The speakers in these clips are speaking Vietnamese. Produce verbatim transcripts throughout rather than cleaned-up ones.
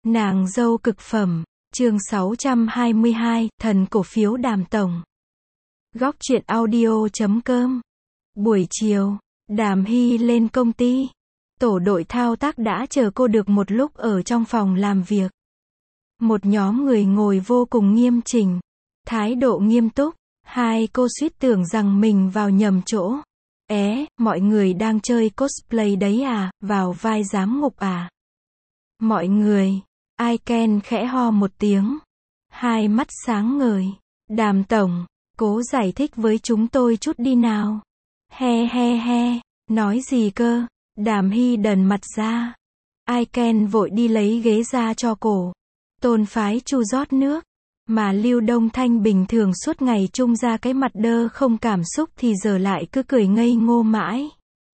Nàng dâu cực phẩm, chương sáu trăm hai mươi hai, thần cổ phiếu Đàm tổng. Góc truyện audio chấm com. Buổi chiều, Đàm Hy lên công ty. Tổ đội thao tác đã chờ cô được một lúc ở trong phòng làm việc. Một nhóm người ngồi vô cùng nghiêm chỉnh, thái độ nghiêm túc. Hai cô suýt tưởng rằng mình vào nhầm chỗ. É, mọi người đang chơi cosplay đấy à, vào vai giám ngục à? Mọi người, ai Ken khẽ ho một tiếng. Hai mắt sáng ngời. Đàm tổng, cố giải thích với chúng tôi chút đi nào. He he he, nói gì cơ? Đàm Hy đần mặt ra. Ai Ken vội đi lấy ghế ra cho cổ. Tôn phái chu rót nước. Mà Lưu Đông Thanh bình thường suốt ngày trung ra cái mặt đơ không cảm xúc thì giờ lại cứ cười ngây ngô mãi.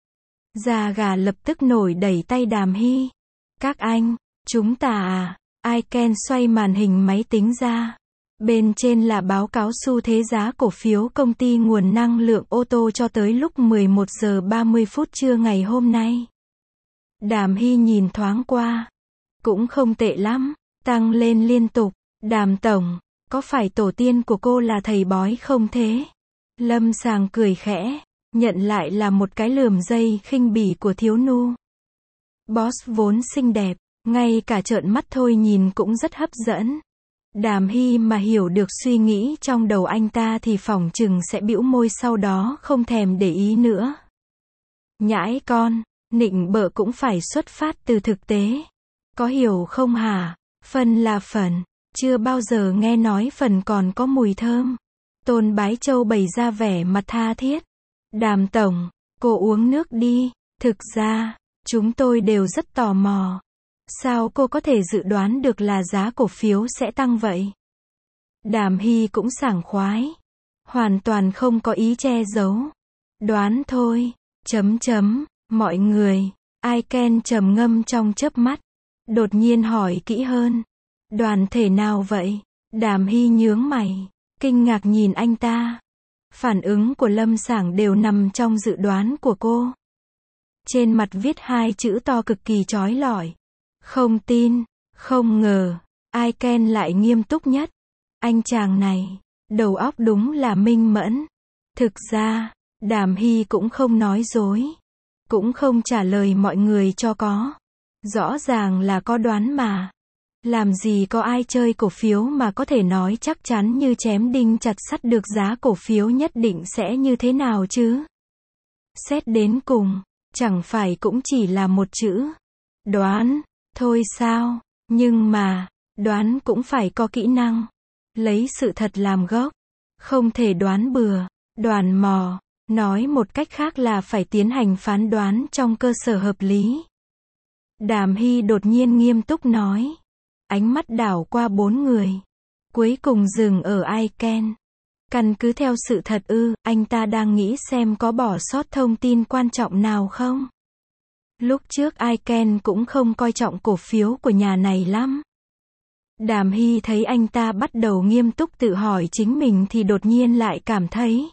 Da gà lập tức nổi đẩy tay Đàm Hy. Các anh, chúng ta à? Ai Ken xoay màn hình máy tính ra. Bên trên là báo cáo xu thế giá cổ phiếu công ty nguồn năng lượng ô tô cho tới lúc mười một giờ ba mươi phút trưa ngày hôm nay. Đàm Hy nhìn thoáng qua. Cũng không tệ lắm, tăng lên liên tục. Đàm tổng, có phải tổ tiên của cô là thầy bói không thế? Lâm Sàng cười khẽ, nhận lại là một cái lườm dây khinh bỉ của thiếu nu. Boss vốn xinh đẹp, ngay cả trợn mắt thôi nhìn cũng rất hấp dẫn. Đàm Hy mà hiểu được suy nghĩ trong đầu anh ta thì phỏng chừng sẽ bĩu môi sau đó không thèm để ý nữa. Nhãi con, nịnh bợ cũng phải xuất phát từ thực tế. Có hiểu không hả? Phần là phần. Chưa bao giờ nghe nói phần còn có mùi thơm. Tôn Bái Châu bày ra vẻ mặt tha thiết. Đàm tổng, cô uống nước đi. Thực ra, chúng tôi đều rất tò mò. Sao cô có thể dự đoán được là giá cổ phiếu sẽ tăng vậy? Đàm Hy cũng sảng khoái. Hoàn toàn không có ý che giấu. Đoán thôi. Chấm chấm. Mọi người. Ai Ken trầm ngâm trong chớp mắt. Đột nhiên hỏi kỹ hơn. Đoàn thể nào vậy? Đàm Hy nhướng mày, kinh ngạc nhìn anh ta. Phản ứng của Lâm Sảng đều nằm trong dự đoán của cô. Trên mặt viết hai chữ to cực kỳ chói lọi. Không tin, không ngờ. Ai Ken lại nghiêm túc nhất. Anh chàng này, đầu óc đúng là minh mẫn. Thực ra, Đàm Hy cũng không nói dối. Cũng không trả lời mọi người cho có. Rõ ràng là có đoán mà. Làm gì có ai chơi cổ phiếu mà có thể nói chắc chắn như chém đinh chặt sắt được giá cổ phiếu nhất định sẽ như thế nào chứ? Xét đến cùng, chẳng phải cũng chỉ là một chữ. Đoán, thôi sao? Nhưng mà, đoán cũng phải có kỹ năng. Lấy sự thật làm gốc. Không thể đoán bừa, đoán mò. Nói một cách khác là phải tiến hành phán đoán trong cơ sở hợp lý. Đàm Hy đột nhiên nghiêm túc nói. Ánh mắt đảo qua bốn người. Cuối cùng dừng ở Ai Ken. Căn cứ theo sự thật ư, anh ta đang nghĩ xem có bỏ sót thông tin quan trọng nào không? Lúc trước Ai Ken cũng không coi trọng cổ phiếu của nhà này lắm. Đàm Hy thấy anh ta bắt đầu nghiêm túc tự hỏi chính mình thì đột nhiên lại cảm thấy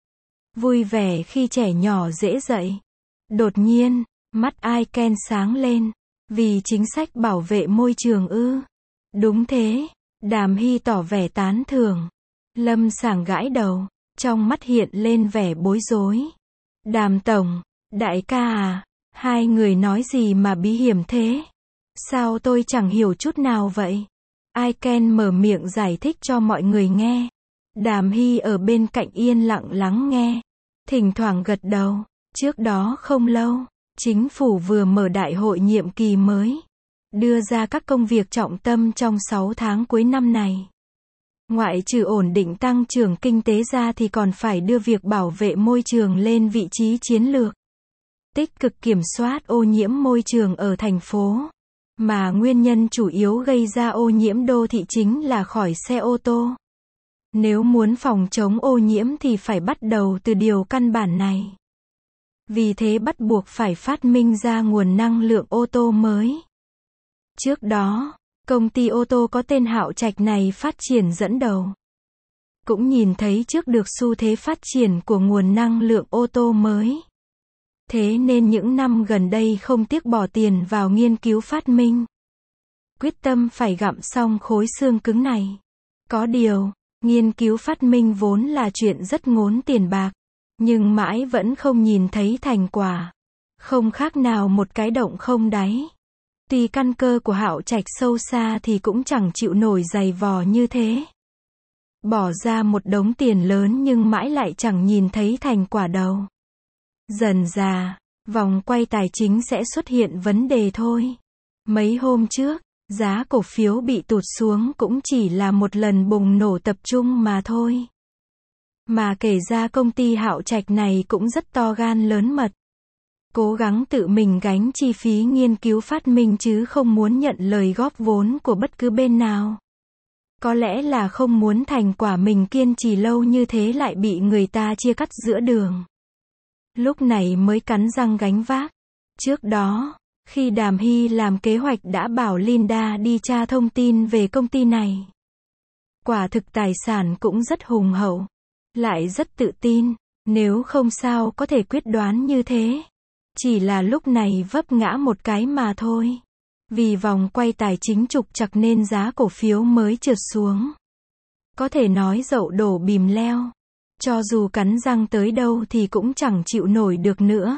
vui vẻ khi trẻ nhỏ dễ dậy. Đột nhiên, mắt Ai Ken sáng lên. Vì chính sách bảo vệ môi trường ư? Đúng thế. Đàm Hy tỏ vẻ tán thưởng. Lâm Sảng gãi đầu, trong mắt hiện lên vẻ bối rối. Đàm tổng, đại ca à, hai người nói gì mà bí hiểm thế? Sao tôi chẳng hiểu chút nào vậy? Ai Ken mở miệng giải thích cho mọi người nghe. Đàm Hy ở bên cạnh yên lặng lắng nghe. Thỉnh thoảng gật đầu. Trước đó không lâu, chính phủ vừa mở đại hội nhiệm kỳ mới. Đưa ra các công việc trọng tâm trong sáu tháng cuối năm này. Ngoại trừ ổn định tăng trưởng kinh tế ra thì còn phải đưa việc bảo vệ môi trường lên vị trí chiến lược. Tích cực kiểm soát ô nhiễm môi trường ở thành phố. Mà nguyên nhân chủ yếu gây ra ô nhiễm đô thị chính là khỏi xe ô tô. Nếu muốn phòng chống ô nhiễm thì phải bắt đầu từ điều căn bản này. Vì thế bắt buộc phải phát minh ra nguồn năng lượng ô tô mới. Trước đó, công ty ô tô có tên Hạo Trạch này phát triển dẫn đầu. Cũng nhìn thấy trước được xu thế phát triển của nguồn năng lượng ô tô mới. Thế nên những năm gần đây không tiếc bỏ tiền vào nghiên cứu phát minh. quyết tâm phải gặm xong khối xương cứng này. Có điều, nghiên cứu phát minh vốn là chuyện rất ngốn tiền bạc, nhưng mãi vẫn không nhìn thấy thành quả. Không khác nào một cái động không đáy. Tuy căn cơ của Hạo Trạch sâu xa thì cũng chẳng chịu nổi dày vò như thế. Bỏ ra một đống tiền lớn nhưng mãi lại chẳng nhìn thấy thành quả đâu. Dần dà, vòng quay tài chính sẽ xuất hiện vấn đề thôi. Mấy hôm trước, giá cổ phiếu bị tụt xuống cũng chỉ là một lần bùng nổ tập trung mà thôi. Mà kể ra công ty Hạo Trạch này cũng rất to gan lớn mật. Cố gắng tự mình gánh chi phí nghiên cứu phát minh chứ không muốn nhận lời góp vốn của bất cứ bên nào. Có lẽ là không muốn thành quả mình kiên trì lâu như thế lại bị người ta chia cắt giữa đường. Lúc này mới cắn răng gánh vác. Trước đó, khi Đàm Hy làm kế hoạch đã bảo Linda đi tra thông tin về công ty này. Quả thực tài sản cũng rất hùng hậu. Lại rất tự tin, nếu không sao có thể quyết đoán như thế. Chỉ là lúc này vấp ngã một cái mà thôi. Vì vòng quay tài chính trục trặc nên giá cổ phiếu mới trượt xuống. Có thể nói dậu đổ bìm leo. Cho dù cắn răng tới đâu thì cũng chẳng chịu nổi được nữa.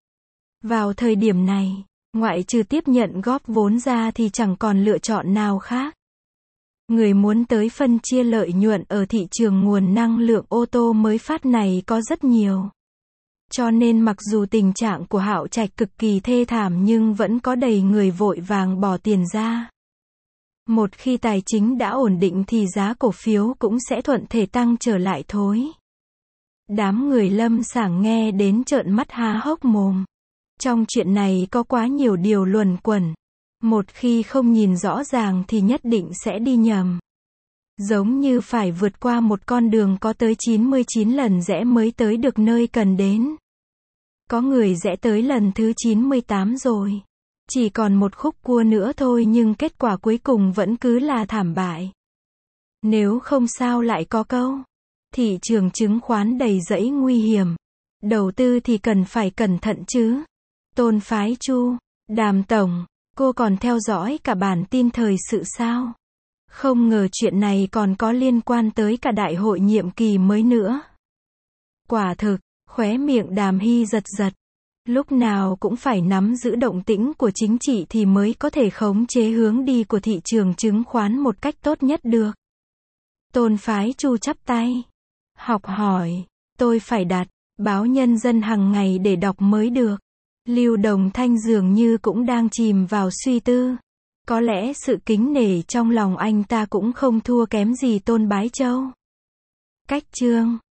Vào thời điểm này, ngoại trừ tiếp nhận góp vốn ra thì chẳng còn lựa chọn nào khác. Người muốn tới phân chia lợi nhuận ở thị trường nguồn năng lượng ô tô mới phát này có rất nhiều. Cho nên mặc dù tình trạng của Hạo Trạch cực kỳ thê thảm nhưng vẫn có đầy người vội vàng bỏ tiền ra. Một khi tài chính đã ổn định thì giá cổ phiếu cũng sẽ thuận thể tăng trở lại thôi. Đám người Lâm Sảng nghe đến trợn mắt há hốc mồm. Trong chuyện này có quá nhiều điều luẩn quẩn. Một khi không nhìn rõ ràng thì nhất định sẽ đi nhầm. Giống như phải vượt qua một con đường có tới chín mươi chín lần rẽ mới tới được nơi cần đến. Có người rẽ tới lần thứ chín mươi tám rồi. Chỉ còn một khúc cua nữa thôi nhưng kết quả cuối cùng vẫn cứ là thảm bại. Nếu không sao lại có câu. Thị trường chứng khoán đầy rẫy nguy hiểm. Đầu tư thì cần phải cẩn thận chứ. Tôn Phái Chu, Đàm Tổng, cô còn theo dõi cả bản tin thời sự sao? Không ngờ chuyện này còn có liên quan tới cả đại hội nhiệm kỳ mới nữa. Quả thực, khóe miệng Đàm Hy giật giật. Lúc nào cũng phải nắm giữ động tĩnh của chính trị thì mới có thể khống chế hướng đi của thị trường chứng khoán một cách tốt nhất được. Tôn Phái Chu chắp tay. Học hỏi, tôi phải đặt báo Nhân dân hàng ngày để đọc mới được. Lưu Đồng Thanh dường như cũng đang chìm vào suy tư. Có lẽ sự kính nể trong lòng anh ta cũng không thua kém gì Tôn Bái Châu. Cách chương